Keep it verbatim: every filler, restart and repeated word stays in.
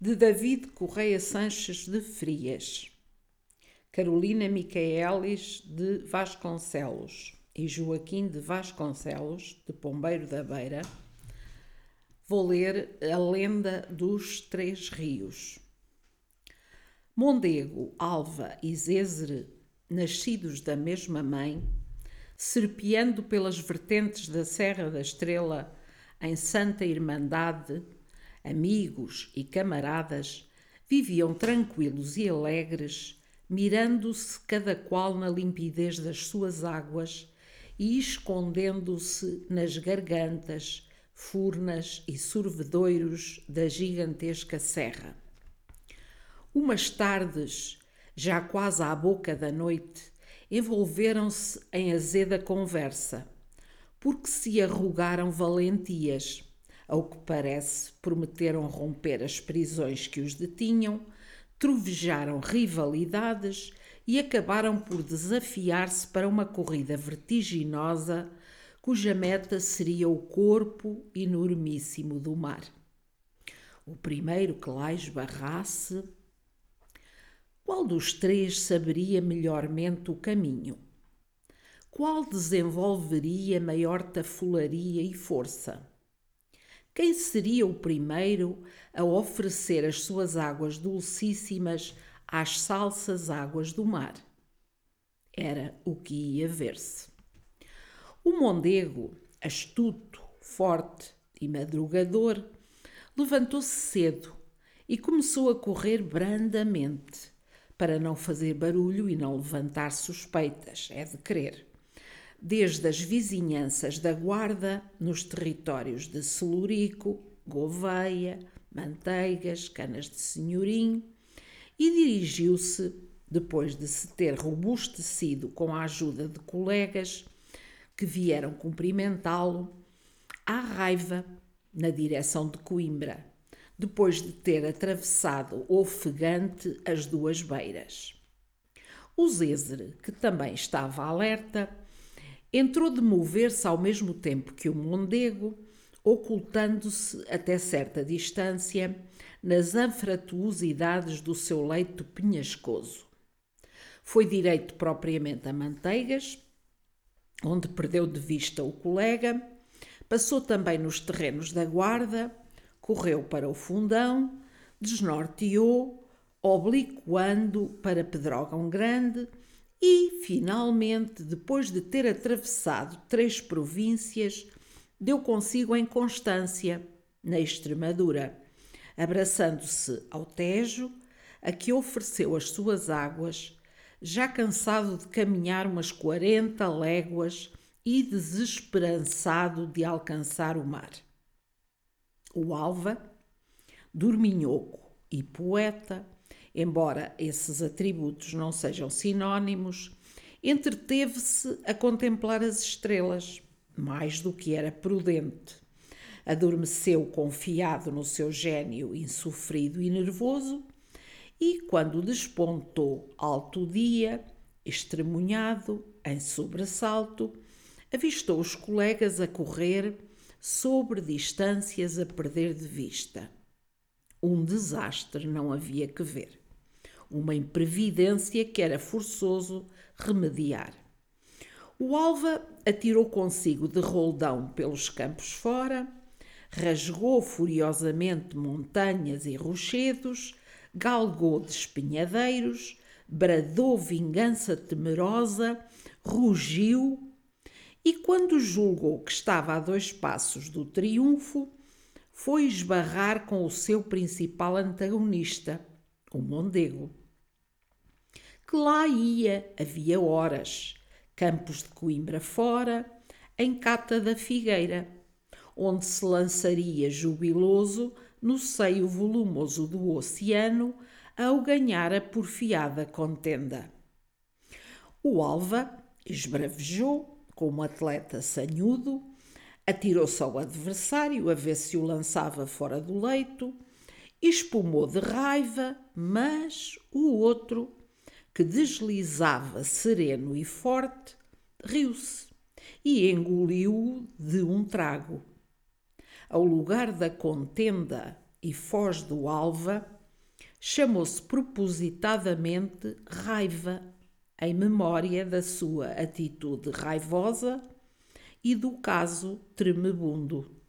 de David Correia Sanches de Frias, Carolina Micaelis de Vasconcelos e Joaquim de Vasconcelos, de Pombeiro da Beira, vou ler a lenda dos Três Rios. Mondego, Alva e Zézere, nascidos da mesma mãe, serpeando pelas vertentes da Serra da Estrela em santa irmandade, amigos e camaradas, viviam tranquilos e alegres, mirando-se cada qual na limpidez das suas águas e escondendo-se nas gargantas, furnas e sorvedouros da gigantesca serra. Umas tardes, já quase à boca da noite, envolveram-se em azeda conversa, porque se arrogaram valentias. Ao que parece, prometeram romper as prisões que os detinham, trovejaram rivalidades e acabaram por desafiar-se para uma corrida vertiginosa, cuja meta seria o corpo enormíssimo do mar. O primeiro que lá esbarrasse, qual dos três saberia melhormente o caminho? Qual desenvolveria maior tafularia e força? Quem seria o primeiro a oferecer as suas águas dulcíssimas às salsas águas do mar? Era o que ia ver-se. O Mondego, astuto, forte e madrugador, levantou-se cedo e começou a correr brandamente, para não fazer barulho e não levantar suspeitas, é de crer. Desde as vizinhanças da Guarda, nos territórios de Celurico, Gouveia, Manteigas, Canas de Senhorim, e dirigiu-se, depois de se ter robustecido com a ajuda de colegas que vieram cumprimentá-lo, à Raiva, na direção de Coimbra, depois de ter atravessado ofegante as duas beiras. O Zézere, que também estava alerta, entrou de mover-se ao mesmo tempo que o Mondego, ocultando-se até certa distância nas anfratuosidades do seu leito penhascoso. Foi direito propriamente a Manteigas, onde perdeu de vista o colega, passou também nos terrenos da Guarda, correu para o Fundão, desnorteou, obliquando para Pedrógão Grande e, finalmente, depois de ter atravessado três províncias, deu consigo em Constância, na Extremadura, abraçando-se ao Tejo, a que ofereceu as suas águas, já cansado de caminhar umas quarenta léguas e desesperançado de alcançar o mar. O Alva, dorminhoco e poeta, embora esses atributos não sejam sinónimos, entreteve-se a contemplar as estrelas, mais do que era prudente. Adormeceu confiado no seu gênio insofrido e nervoso e, quando despontou alto dia, estremunhado, em sobressalto, avistou os colegas a correr sobre distâncias a perder de vista. Um desastre não havia que ver. Uma imprevidência que era forçoso remediar. O Alva atirou consigo de roldão pelos campos fora, rasgou furiosamente montanhas e rochedos, galgou despenhadeiros, bradou vingança temerosa, rugiu e, quando julgou que estava a dois passos do triunfo, foi esbarrar com o seu principal antagonista, o Mondego, que lá ia havia horas, campos de Coimbra fora, em Cata da Figueira, onde se lançaria jubiloso no seio volumoso do oceano ao ganhar a porfiada contenda. O Alva esbravejou como atleta sanhudo, atirou-se ao adversário a ver se o lançava fora do leito, espumou de raiva, mas o outro, que deslizava sereno e forte, riu-se e engoliu-o de um trago. Ao lugar da contenda e Foz do Alva, chamou-se propositadamente Raiva, em memória da sua atitude raivosa e do caso Tremebundo.